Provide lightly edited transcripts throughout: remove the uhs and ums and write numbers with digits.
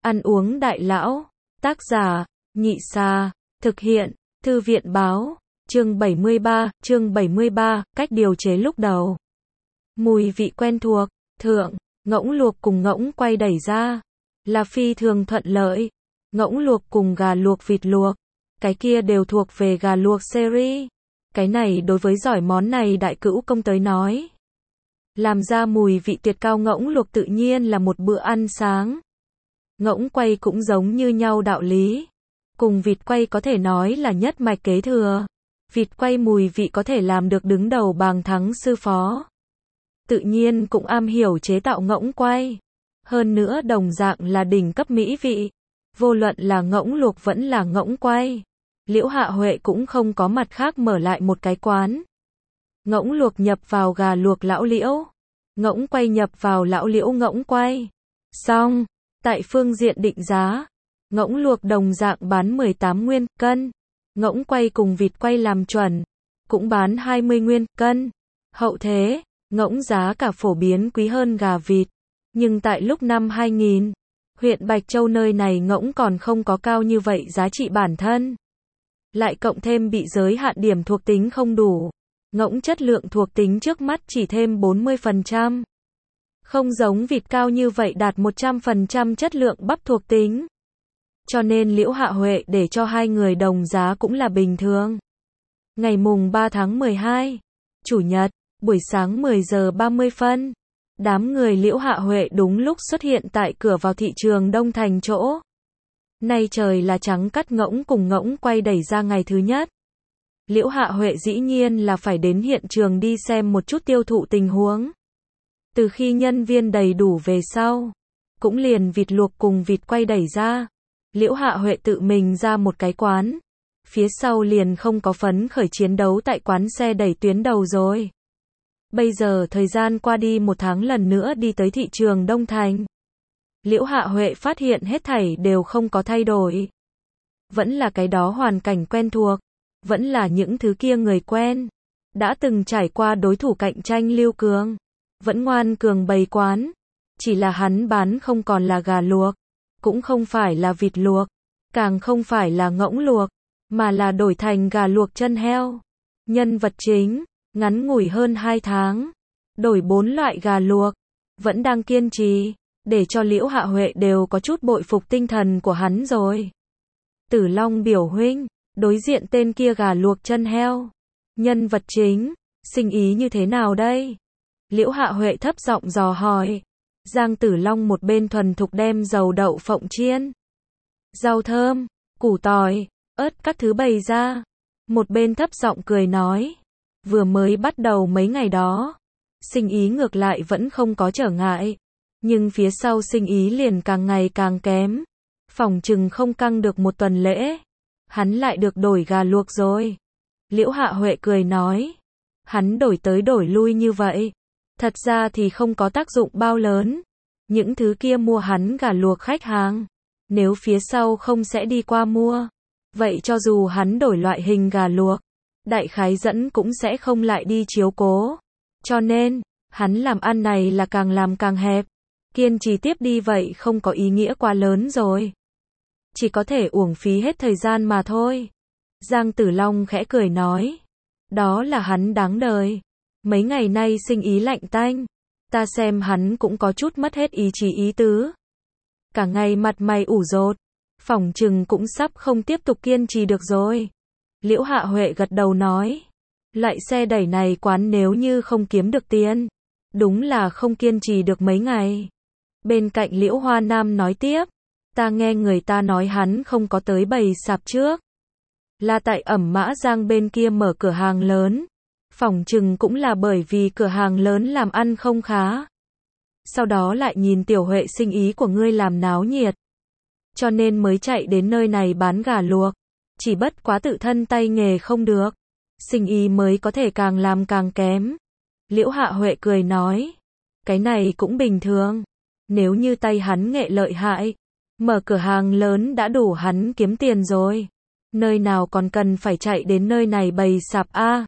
Ăn uống đại lão. Tác giả, Nhị Xa. Thực hiện, Thư viện Báo. Chương 73, cách điều chế lúc đầu. Mùi vị quen thuộc, thượng, ngỗng luộc cùng ngỗng quay đẩy ra, là phi thường thuận lợi. Ngỗng luộc cùng gà luộc vịt luộc, cái kia đều thuộc về gà luộc series. Cái này đối với giỏi món này đại cữu công tới nói, làm ra mùi vị tuyệt cao. Ngỗng luộc tự nhiên là một bữa ăn sáng. Ngỗng quay cũng giống như nhau đạo lý. Cùng vịt quay có thể nói là nhất mạch kế thừa. Vịt quay mùi vị có thể làm được đứng đầu bàng thắng sư phó. Tự nhiên cũng am hiểu chế tạo ngỗng quay. Hơn nữa đồng dạng là đỉnh cấp mỹ vị. Vô luận là ngỗng luộc vẫn là ngỗng quay, Liễu Hạ Huệ cũng không có mặt khác mở lại một cái quán. Ngỗng luộc nhập vào gà luộc lão Liễu, ngỗng quay nhập vào lão Liễu ngỗng quay. Xong, tại phương diện định giá, ngỗng luộc đồng dạng bán 18 nguyên cân, ngỗng quay cùng vịt quay làm chuẩn, cũng bán 20 nguyên cân. Hậu thế, ngỗng giá cả phổ biến quý hơn gà vịt, nhưng tại lúc năm 2000, huyện Bạch Châu nơi này ngỗng còn không có cao như vậy giá trị bản thân. Lại cộng thêm bị giới hạn điểm thuộc tính không đủ, ngỗng chất lượng thuộc tính trước mắt chỉ thêm 40%. Không giống vịt cao như vậy đạt 100% chất lượng bắp thuộc tính. Cho nên Liễu Hạ Huệ để cho hai người đồng giá cũng là bình thường. Ngày mùng 3 tháng 12, Chủ nhật, buổi sáng 10 giờ 30 phân. Đám người Liễu Hạ Huệ đúng lúc xuất hiện tại cửa vào thị trường Đông Thành chỗ. Nay trời là trắng cắt ngỗng cùng ngỗng quay đẩy ra ngày thứ nhất. Liễu Hạ Huệ dĩ nhiên là phải đến hiện trường đi xem một chút tiêu thụ tình huống. Từ khi nhân viên đầy đủ về sau, cũng liền vịt luộc cùng vịt quay đẩy ra, Liễu Hạ Huệ tự mình ra một cái quán. Phía sau liền không có phấn khởi chiến đấu tại quán xe đẩy tuyến đầu rồi. Bây giờ thời gian qua đi 1 tháng lần nữa đi tới thị trường Đông Thành. Liễu Hạ Huệ phát hiện hết thảy đều không có thay đổi. Vẫn là cái đó hoàn cảnh quen thuộc, vẫn là những thứ kia người quen. Đã từng trải qua đối thủ cạnh tranh Lưu Cường, vẫn ngoan cường bày quán. Chỉ là hắn bán không còn là gà luộc, cũng không phải là vịt luộc, càng không phải là ngỗng luộc, mà là đổi thành gà luộc chân heo. Nhân vật chính, ngắn ngủi hơn 2 tháng, đổi 4 loại gà luộc, vẫn đang kiên trì, để cho Liễu Hạ Huệ đều có chút bội phục tinh thần của hắn rồi. Tử Long biểu huynh, đối diện tên kia gà luộc chân heo, nhân vật chính, sinh ý như thế nào đây? Liễu Hạ Huệ thấp giọng dò hỏi. Giang Tử Long một bên thuần thục đem dầu đậu phộng chiên, rau thơm, củ tỏi, ớt các thứ bày ra, một bên thấp giọng cười nói. Vừa mới bắt đầu mấy ngày đó, sinh ý ngược lại vẫn không có trở ngại, nhưng phía sau sinh ý liền càng ngày càng kém. Phỏng chừng không căng được 1 tuần lễ, hắn lại được đổi gà luộc rồi. Liễu Hạ Huệ cười nói, hắn đổi tới đổi lui như vậy, thật ra thì không có tác dụng bao lớn. Những thứ kia mua hắn gà luộc khách hàng, nếu phía sau không sẽ đi qua mua, vậy cho dù hắn đổi loại hình gà luộc, đại khái dẫn cũng sẽ không lại đi chiếu cố. Cho nên, hắn làm ăn này là càng làm càng hẹp. Kiên trì tiếp đi vậy không có ý nghĩa quá lớn rồi. Chỉ có thể uổng phí hết thời gian mà thôi. Giang Tử Long khẽ cười nói. Đó là hắn đáng đời. Mấy ngày nay sinh ý lạnh tanh. Ta xem hắn cũng có chút mất hết ý chí ý tứ. Cả ngày mặt mày ủ rột. Phỏng chừng cũng sắp không tiếp tục kiên trì được rồi. Liễu Hạ Huệ gật đầu nói. Loại xe đẩy này quán nếu như không kiếm được tiền, đúng là không kiên trì được mấy ngày. Bên cạnh Liễu Hoa Nam nói tiếp. Ta nghe người ta nói hắn không có tới bày sạp trước, là tại Ẩm Mã Giang bên kia mở cửa hàng lớn. Phỏng chừng cũng là bởi vì cửa hàng lớn làm ăn không khá. Sau đó lại nhìn Tiểu Huệ sinh ý của ngươi làm náo nhiệt, cho nên mới chạy đến nơi này bán gà luộc. Chỉ bất quá tự thân tay nghề không được, sinh ý mới có thể càng làm càng kém. Liễu Hạ Huệ cười nói. Cái này cũng bình thường. Nếu như tay hắn nghệ lợi hại, mở cửa hàng lớn đã đủ hắn kiếm tiền rồi. Nơi nào còn cần phải chạy đến nơi này bày sạp a?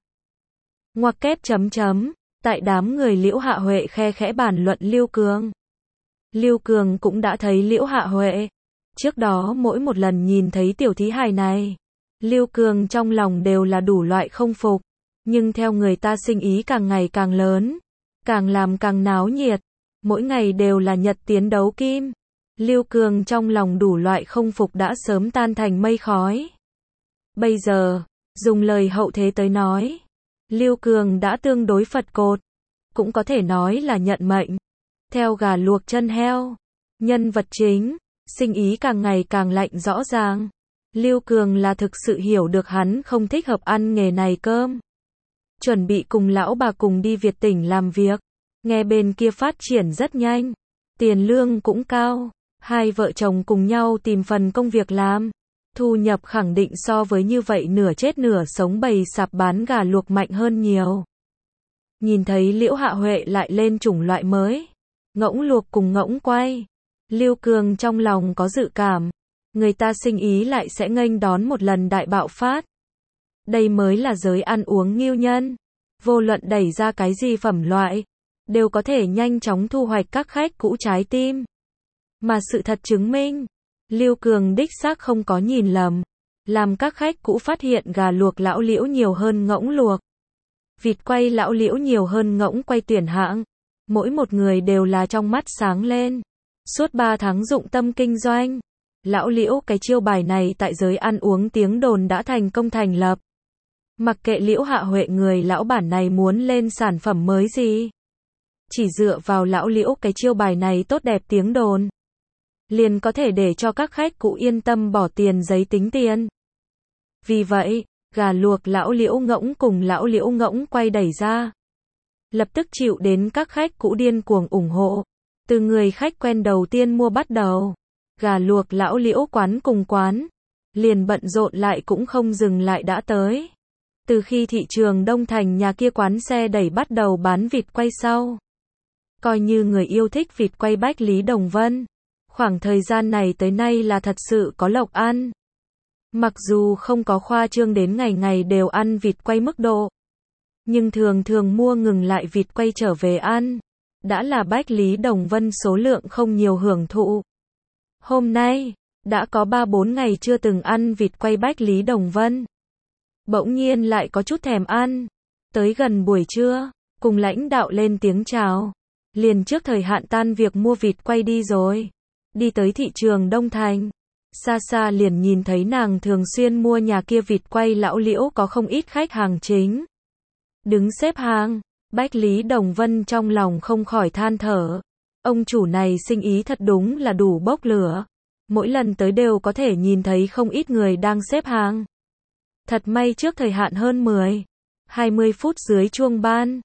Ngoặc kép chấm chấm. Tại đám người Liễu Hạ Huệ khe khẽ bàn luận Lưu Cường. Lưu Cường cũng đã thấy Liễu Hạ Huệ, Trước đó mỗi một lần nhìn thấy tiểu thí hài này, Lưu Cường trong lòng đều là đủ loại không phục, nhưng theo người ta sinh ý càng ngày càng lớn, càng làm càng náo nhiệt, mỗi ngày đều là nhật tiến đấu kim. Lưu Cường trong lòng đủ loại không phục đã sớm tan thành mây khói. Bây giờ, dùng lời hậu thế tới nói, Lưu Cường đã tương đối Phật cột, cũng có thể nói là nhận mệnh. Theo gà luộc chân heo, nhân vật chính, sinh ý càng ngày càng lạnh rõ ràng. Lưu Cường là thực sự hiểu được hắn không thích hợp ăn nghề này cơm. Chuẩn bị cùng lão bà cùng đi Việt tỉnh làm việc, nghe bên kia phát triển rất nhanh, tiền lương cũng cao, hai vợ chồng cùng nhau tìm phần công việc làm, thu nhập khẳng định so với như vậy nửa chết nửa sống bày sạp bán gà luộc mạnh hơn nhiều. Nhìn thấy Liễu Hạ Huệ lại lên chủng loại mới, ngỗng luộc cùng ngỗng quay, Lưu Cường trong lòng có dự cảm, người ta sinh ý lại sẽ nghênh đón một lần đại bạo phát. Đây mới là giới ăn uống nghiêu nhân, vô luận đẩy ra cái gì phẩm loại, đều có thể nhanh chóng thu hoạch các khách cũ trái tim. Mà sự thật chứng minh, Lưu Cường đích xác không có nhìn lầm, làm các khách cũ phát hiện gà luộc lão Liễu nhiều hơn ngỗng luộc, vịt quay lão Liễu nhiều hơn ngỗng quay tuyển hạng, mỗi một người đều là trong mắt sáng lên. Suốt 3 tháng dụng tâm kinh doanh, lão Liễu cái chiêu bài này tại giới ăn uống tiếng đồn đã thành công thành lập. Mặc kệ Liễu Hạ Huệ người lão bản này muốn lên sản phẩm mới gì, chỉ dựa vào lão Liễu cái chiêu bài này tốt đẹp tiếng đồn, liền có thể để cho các khách cũ yên tâm bỏ tiền giấy tính tiền. Vì vậy, gà luộc lão Liễu ngỗng cùng lão Liễu ngỗng quay đẩy ra, lập tức chịu đến các khách cũ điên cuồng ủng hộ. Từ người khách quen đầu tiên mua bắt đầu, gà luộc lão Liễu quán cùng quán, liền bận rộn lại cũng không dừng lại đã tới. Từ khi thị trường Đông Thành nhà kia quán xe đẩy bắt đầu bán vịt quay sau, coi như người yêu thích vịt quay Bách Lý Đồng Vân, khoảng thời gian này tới nay là thật sự có lộc ăn. Mặc dù không có khoa trương đến ngày ngày đều ăn vịt quay mức độ, nhưng thường thường mua ngừng lại vịt quay trở về ăn, đã là Bách Lý Đồng Vân số lượng không nhiều hưởng thụ. Hôm nay, đã có 3-4 ngày chưa từng ăn vịt quay Bách Lý Đồng Vân. Bỗng nhiên lại có chút thèm ăn. Tới gần buổi trưa, cùng lãnh đạo lên tiếng chào, liền trước thời hạn tan việc mua vịt quay đi rồi. Đi tới thị trường Đông Thành, xa xa liền nhìn thấy nàng thường xuyên mua nhà kia vịt quay lão Liễu có không ít khách hàng chính đứng xếp hàng. Bách Lý Đồng Vân trong lòng không khỏi than thở, ông chủ này sinh ý thật đúng là đủ bốc lửa, mỗi lần tới đều có thể nhìn thấy không ít người đang xếp hàng. Thật may trước thời hạn hơn 10-20 phút dưới chuông ban,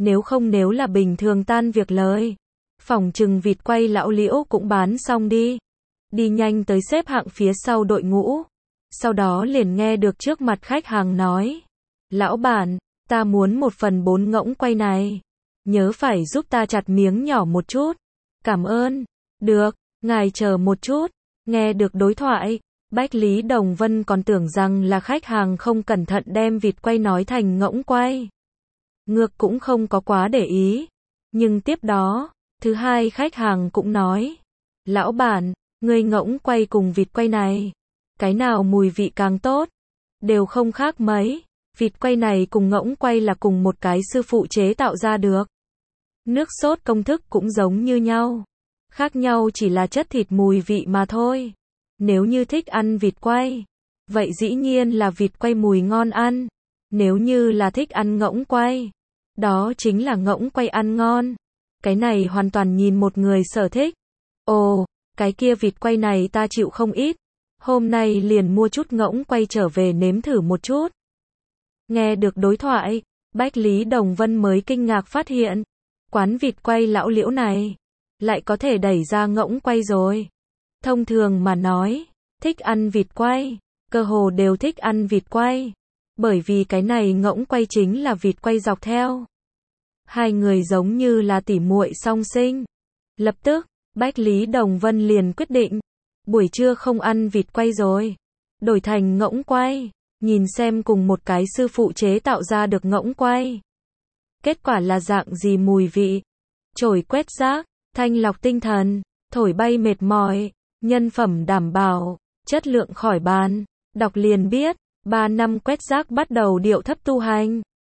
nếu là bình thường tan việc lời, phỏng chừng vịt quay lão Liễu cũng bán xong đi. Đi nhanh tới xếp hạng phía sau đội ngũ, sau đó liền nghe được trước mặt khách hàng nói, lão bản, ta muốn 1/4 ngỗng quay này, nhớ phải giúp ta chặt miếng nhỏ một chút. Cảm ơn. Được, ngài chờ một chút. Nghe được đối thoại, Bách Lý Đồng Vân còn tưởng rằng là khách hàng không cẩn thận đem vịt quay nói thành ngỗng quay. Ngược cũng không có quá để ý. Nhưng tiếp đó, thứ hai khách hàng cũng nói, lão bản, người ngỗng quay cùng vịt quay này, cái nào mùi vị càng tốt, đều không khác mấy. Vịt quay này cùng ngỗng quay là cùng một cái sư phụ chế tạo ra được. Nước sốt công thức cũng giống như nhau. Khác nhau chỉ là chất thịt mùi vị mà thôi. Nếu như thích ăn vịt quay, vậy dĩ nhiên là vịt quay mùi ngon ăn. Nếu như là thích ăn ngỗng quay, đó chính là ngỗng quay ăn ngon. Cái này hoàn toàn nhìn một người sở thích. Ồ, cái kia vịt quay này ta chịu không ít. Hôm nay liền mua chút ngỗng quay trở về nếm thử một chút. Nghe được đối thoại, Bách Lý Đồng Vân mới kinh ngạc phát hiện, quán vịt quay lão Liễu này lại có thể đẩy ra ngỗng quay rồi. Thông thường mà nói, thích ăn vịt quay, cơ hồ đều thích ăn vịt quay, bởi vì cái này ngỗng quay chính là vịt quay dọc theo. Hai người giống như là tỉ muội song sinh. Lập tức, Bách Lý Đồng Vân liền quyết định, buổi trưa không ăn vịt quay rồi, đổi thành ngỗng quay. Nhìn xem cùng một cái sư phụ chế tạo ra được ngỗng quay, kết quả là dạng gì mùi vị. Chổi quét rác, thanh lọc tinh thần, thổi bay mệt mỏi. nhân phẩm đảm bảo, chất lượng khỏi bàn. Đọc liền biết, 3 năm quét rác bắt đầu điệu thấp tu hành.